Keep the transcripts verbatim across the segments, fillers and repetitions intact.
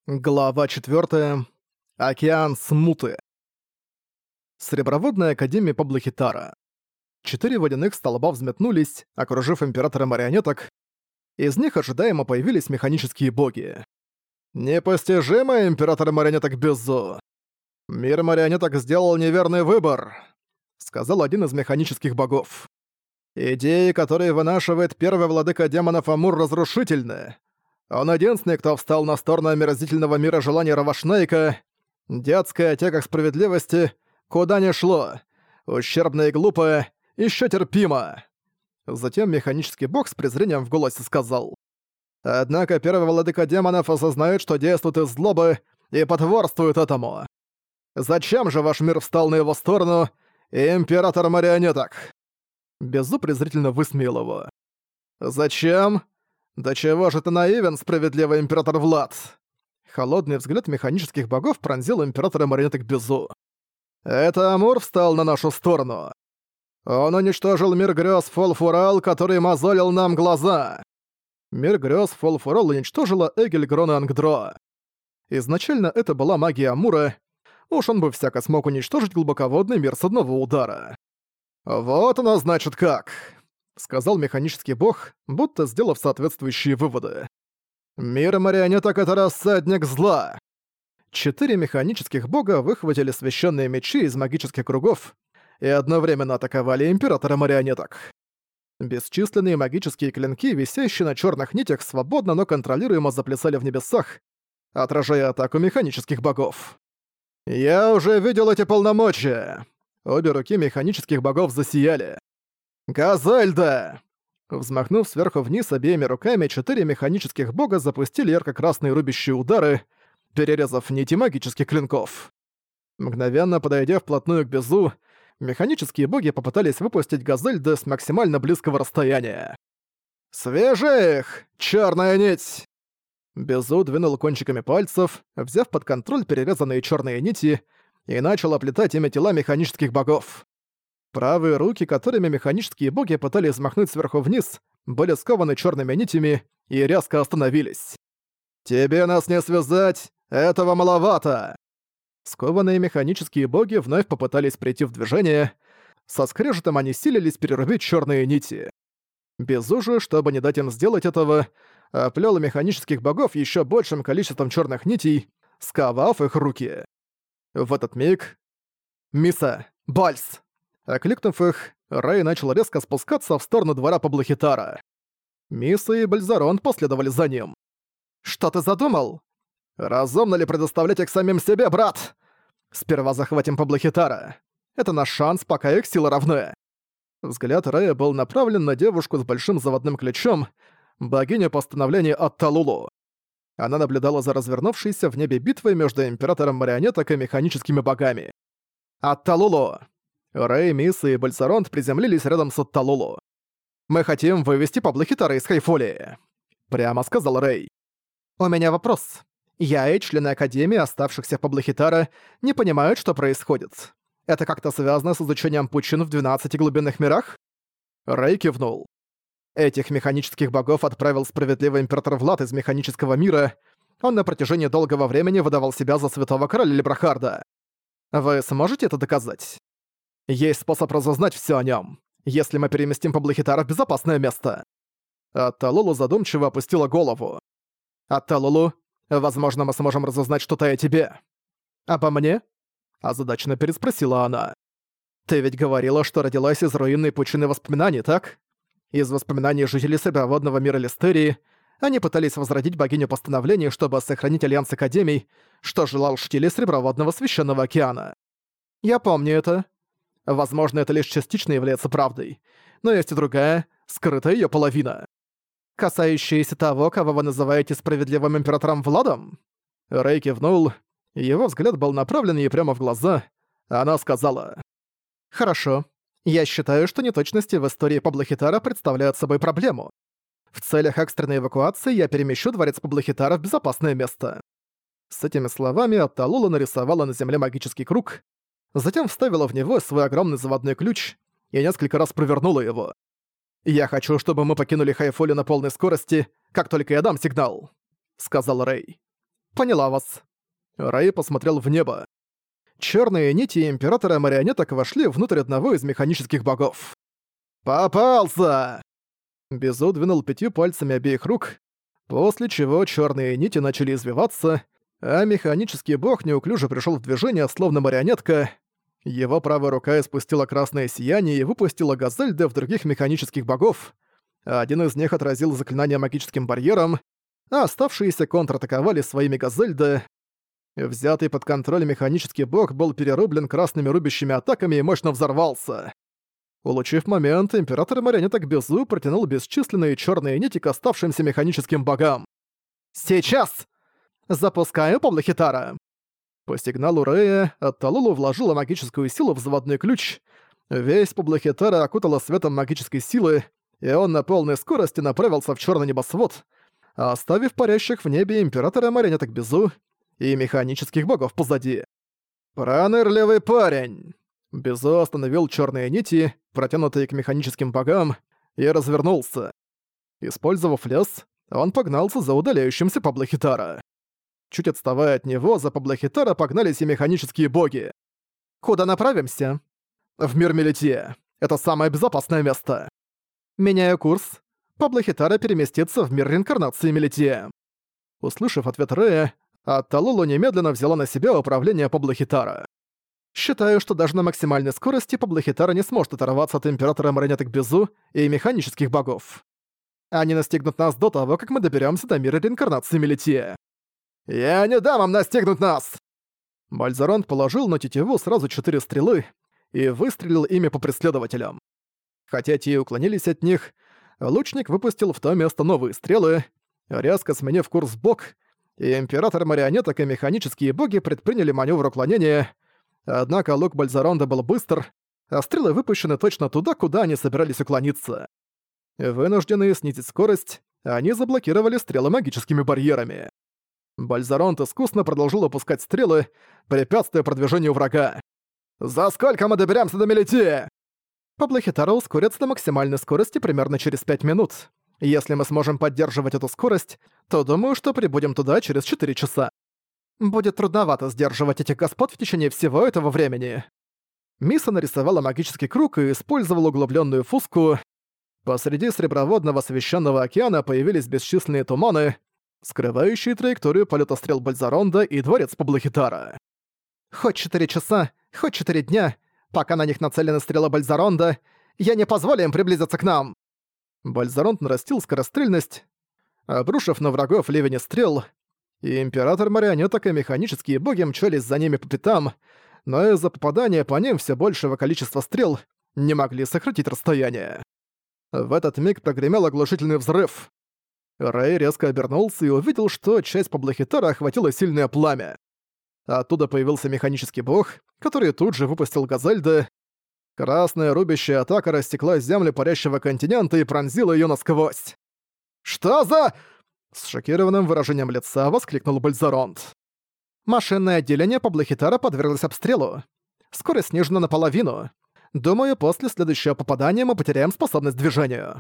Глава четвёртая. Океан смуты. Среброводная академия Паблохитара. Четыре водяных столба взметнулись, окружив императора марионеток. Из них ожидаемо появились механические боги. «Непостижимый император марионеток Безу! Мир марионеток сделал неверный выбор», — сказал один из механических богов. «Идеи, которые вынашивает первый владыка демонов Амур, разрушительны. Он единственный, кто встал на сторону омерзительного мира желаний Равашнейка. Детская тяга к справедливости куда ни шло. Ущербно и глупо, ещё терпимо». Затем механический бог с презрением в голосе сказал: «Однако первый владыка демонов осознает, что действует из злобы и потворствует этому. Зачем же ваш мир встал на его сторону, император марионеток?» Безу презрительно высмеял его. «Зачем? Да чего же ты наивен, справедливый император Влад?» Холодный взгляд механических богов пронзил императора марионеток Безу. «Это Амур встал на нашу сторону. Он уничтожил мир грёз Фолфурал, который мозолил нам глаза. Мир грёз Фолфурал уничтожила Эгельгрон и Ангдро. Изначально это была магия Амура, уж он бы всяко смог уничтожить глубоководный мир с одного удара. «Вот оно значит как», — сказал механический бог, будто сделав соответствующие выводы. «Мир марионеток — это рассадник зла». Четыре механических бога выхватили священные мечи из магических кругов и одновременно атаковали императора марионеток. Бесчисленные магические клинки, висящие на черных нитях, свободно, но контролируемо заплясали в небесах, отражая атаку механических богов. «Я уже видел эти полномочия!» Обе руки механических богов засияли. «Газельда!» Взмахнув сверху вниз обеими руками, четыре механических бога запустили ярко-красные рубящие удары, перерезав нити магических клинков. Мгновенно подойдя вплотную к Безу, механические боги попытались выпустить Газельды с максимально близкого расстояния. «Свяжи их! Чёрная нить!» Безу двинул кончиками пальцев, взяв под контроль перерезанные чёрные нити, и начал оплетать ими тела механических богов. Правые руки, которыми механические боги пытались взмахнуть сверху вниз, были скованы чёрными нитями и резко остановились. «Тебе нас не связать! Этого маловато!» Скованные механические боги вновь попытались прийти в движение. Со скрежетом они силились перерубить чёрные нити. Безу же, чтобы не дать им сделать этого, оплёл механических богов ещё большим количеством чёрных нитей, сковав их руки. В этот миг... «Миса! Бальс!» Окликнув их, Рэй начал резко спускаться в сторону двора Паблохитара. Миса и Бальзарон последовали за ним. «Что ты задумал? Разумно ли предоставлять их самим себе, брат? Сперва захватим Паблохитара. Это наш шанс, пока их силы равны». Взгляд Рэя был направлен на девушку с большим заводным ключом, богиню постановления Атталулу. Она наблюдала за развернувшейся в небе битвой между императором марионеток и механическими богами. «Атталулу!» Рэй, Миса и Бальсаронт приземлились рядом с Атталулу. «Мы хотим вывести Паблохитара из Хайфолии», — прямо сказал Рэй. «У меня вопрос. Я и члены Академии, оставшихся в Паблохитара, не понимают, что происходит. Это как-то связано с изучением пучин в двенадцати глубинных мирах?» Рэй кивнул. Этих механических богов отправил справедливый император Влад из механического мира. Он на протяжении долгого времени выдавал себя за святого короля Лебрахарда. Вы сможете это доказать? Есть способ разузнать всё о нём, если мы переместим Паблохитара в безопасное место. Атталулу задумчиво опустила голову. «Атталулу, возможно, мы сможем разузнать что-то о тебе». «Обо мне?» – озадаченно переспросила она. «Ты ведь говорила, что родилась из руинной пучины воспоминаний, так? Из воспоминаний жителей Среброводного мира Листерии они пытались возродить богиню постановлений, чтобы сохранить альянс Академий, что желал штиль Среброводного Священного Океана. Я помню это. Возможно, это лишь частично является правдой, но есть и другая, скрытая её половина. Касающаяся того, кого вы называете справедливым императором Владом?» Рэй кивнул, его взгляд был направлен ей прямо в глаза, а она сказала: «Хорошо. Я считаю, что неточности в истории Паблохитара представляют собой проблему. В целях экстренной эвакуации я перемещу дворец Паблохитара в безопасное место». С этими словами Атталула нарисовала на земле магический круг, затем вставила в него свой огромный заводной ключ и несколько раз провернула его. «Я хочу, чтобы мы покинули Хайфолию на полной скорости, как только я дам сигнал», — сказал Рэй. Поняла вас». Рэй посмотрел в небо. Черные нити Императора Марионеток вошли внутрь одного из механических богов. «Попался!» Безу двинул пятью пальцами обеих рук, после чего черные нити начали извиваться, а механический бог неуклюже пришел в движение, словно марионетка. Его правая рука испустила красное сияние и выпустила Газельды в других механических богов. Один из них отразил заклинание магическим барьером, а оставшиеся контратаковали своими Газельды. Взятый под контроль механический бог был перерублен красными рубящими атаками и мощно взорвался. Улучив момент, император марионеток Безу протянул бесчисленные черные нити к оставшимся механическим богам. «Сейчас! Запускаю Паблохитара!» По сигналу Рэя Атталулу вложила магическую силу в заводной ключ. Весь Паблохитара окутала светом магической силы, и он на полной скорости направился в черный небосвод, оставив парящих в небе императора марионеток Безу и механических богов позади. «Пронырливый парень!» Безу остановил черные нити, протянутые к механическим богам, и развернулся. Использовав лес, он погнался за удаляющимся Паблохитара. Чуть отставая от него, за Паблохитара погнались и механические боги. «Куда направимся?» «В мир Мелития. Это самое безопасное место». «Меняю курс. Паблохитара переместится в мир реинкарнации Мелития». Услышав ответ Рэя, Атталулу немедленно взяла на себя управление Паблохитара. «Считаю, что даже на максимальной скорости Паблохитара не сможет оторваться от Императора марионеток Безу и механических богов. Они настигнут нас до того, как мы доберемся до мира реинкарнации Мелития». «Я не дам им настигнуть нас!» Бальзаронт положил на тетиву сразу четыре стрелы и выстрелил ими по преследователям. Хотя те и уклонились от них, лучник выпустил в то место новые стрелы, резко сменив курс в бок, и Император марионеток и механические боги предприняли маневр уклонения. Однако лук Бальзаронда был быстр, а стрелы выпущены точно туда, куда они собирались уклониться. Вынужденные снизить скорость, они заблокировали стрелы магическими барьерами. Бальзаронт искусно продолжил опускать стрелы, препятствуя продвижению врага. «За сколько мы доберемся до Мелития?» Паблохитара ускорится до максимальной скорости примерно через пять минут. Если мы сможем поддерживать эту скорость, то думаю, что прибудем туда через четыре часа. Будет трудновато сдерживать этих господ в течение всего этого времени. Миса нарисовала магический круг и использовала углубленную фуску. Посреди среброводного священного океана появились бесчисленные туманы, скрывающие траекторию полета стрел Бальзаронда и дворец Паблохитара. Хоть четыре часа, хоть четыре дня, пока на них нацелены стрелы Бальзаронда, я не позволю им приблизиться к нам. Бальзаронд нарастил скорострельность, обрушив на врагов ливень стрел, и Император марионеток и механические боги мчались за ними по пятам, но из-за попадания по ним все большего количества стрел не могли сократить расстояние. В этот миг прогремел оглушительный взрыв. Рэй резко обернулся и увидел, что часть Паблохитара охватило сильное пламя. Оттуда появился механический бог, который тут же выпустил Газельды. Красная рубящая атака рассекла землю парящего континента и пронзила её насквозь. «Что за...» С шокированным выражением лица воскликнул Бальзаронт. Машинное отделение Паблохитара подверглось обстрелу. Скорость снижена наполовину. Думаю, после следующего попадания мы потеряем способность к движению.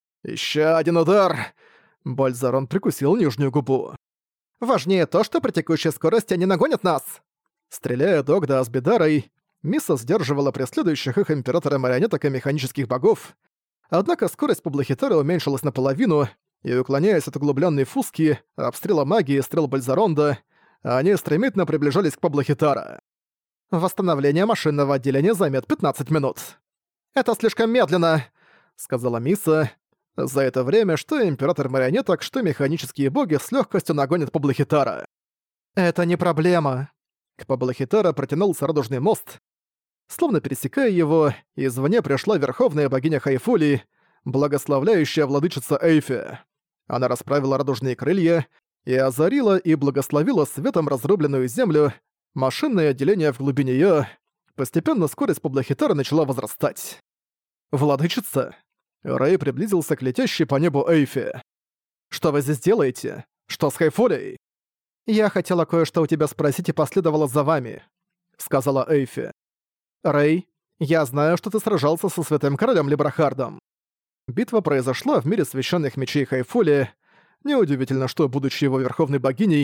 «Ещё один удар!» Бальзаронт прикусил нижнюю губу. «Важнее то, что при текущей скорости они нагонят нас!» Стреляя Догда с Бедарой, Миса сдерживала преследующих их Императора марионеток и механических богов, однако скорость Паблохитара уменьшилась наполовину, и, уклоняясь от углублённой фуски, обстрела магии и стрел Бальзаронда, они стремительно приближались к Паблохитара. «Восстановление машинного отделения займет пятнадцать минут». «Это слишком медленно», — сказала Миса. За это время что Император марионеток, что механические боги с лёгкостью нагонят Паблохитара. «Это не проблема». К Паблохитара протянулся радужный мост. Словно пересекая его, извне пришла верховная богиня Хайфули, благословляющая владычица Эйфи. Она расправила радужные крылья и озарила и благословила светом разрубленную землю, машинное отделение в глубине её. Постепенно скорость Паблохитара начала возрастать. «Владычица?» Рэй приблизился к летящей по небу Эйфи. «Что вы здесь делаете? Что с Хайфулей?» «Я хотела кое-что у тебя спросить и последовала за вами», — сказала Эйфи. «Рэй, я знаю, что ты сражался со Святым Королем Либрахардом. Битва произошла в мире священных мечей Хайфули. Неудивительно, что, будучи его верховной богиней,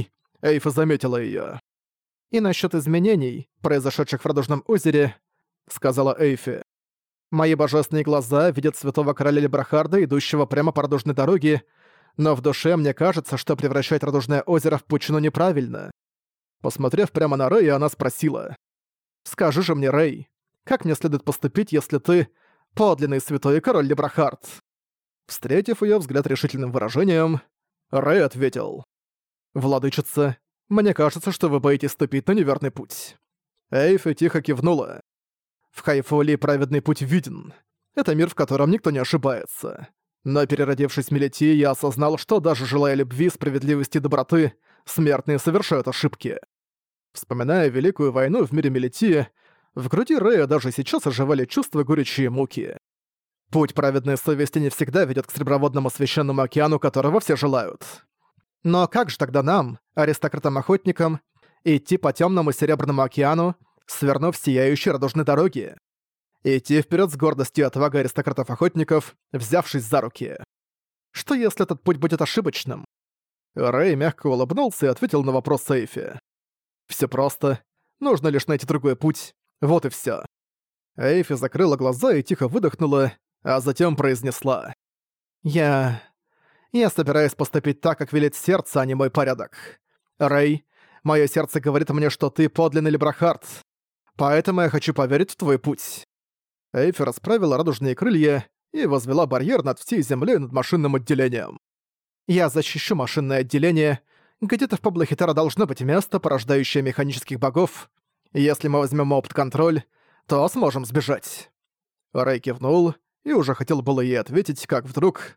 Эйфа заметила её. «И насчёт изменений, произошедших в Радужном озере», — сказала Эйфи. «Мои божественные глаза видят святого короля Лебрахарда, идущего прямо по радужной дороге, но в душе мне кажется, что превращать Радужное озеро в пучину неправильно». Посмотрев прямо на Рэя, она спросила. «Скажи же мне, Рэй, как мне следует поступить, если ты подлинный святой король Лебрахард?» Встретив её взгляд решительным выражением, Рэй ответил. «Владычица, мне кажется, что вы боитесь ступить на неверный путь». Эйфи тихо кивнула. «В Хайфолии праведный путь виден. Это мир, в котором никто не ошибается. Но переродившись в Мелитии, я осознал, что даже желая любви, справедливости и доброты, смертные совершают ошибки». Вспоминая Великую войну в мире Мелитии, в груди Рэя даже сейчас оживали чувства горечи и муки. Путь праведной совести не всегда ведет к Среброводному священному океану, которого все желают. Но как же тогда нам, аристократам-охотникам, идти по темному Серебряному океану, свернув с сияющей радужной дороги? Идти вперед с гордостью и отвагой аристократов-охотников, взявшись за руки. Что если этот путь будет ошибочным? Рэй мягко улыбнулся и ответил на вопрос Эйфи. Все просто. Нужно лишь найти другой путь. Вот и все. Эйфи закрыла глаза и тихо выдохнула, а затем произнесла. «Я... я собираюсь поступить так, как велит сердце, а не мой порядок. Рэй, мое сердце говорит мне, что ты подлинный Лебрахард. Поэтому я хочу поверить в твой путь». Эйфи расправила радужные крылья и возвела барьер над всей землей над машинным отделением. «Я защищу машинное отделение. Где-то в Паблохитара должно быть место, порождающее механических богов. Если мы возьмем его под контроль, то сможем сбежать». Рэй кивнул и уже хотел было ей ответить, как вдруг...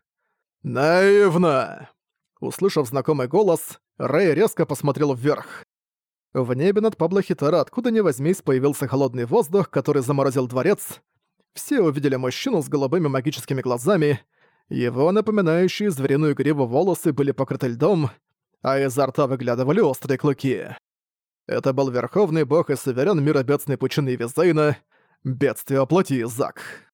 «Наивно!» Услышав знакомый голос, Рэй резко посмотрел вверх. В небе над Паблохитара откуда ни возьмись появился холодный воздух, который заморозил дворец. Все увидели мужчину с голубыми магическими глазами, его напоминающие звериную гриву волосы были покрыты льдом, а изо рта выглядывали острые клыки. Это был верховный бог и суверен мира бедственной пучины Визейна, бедствие воплоти Зак.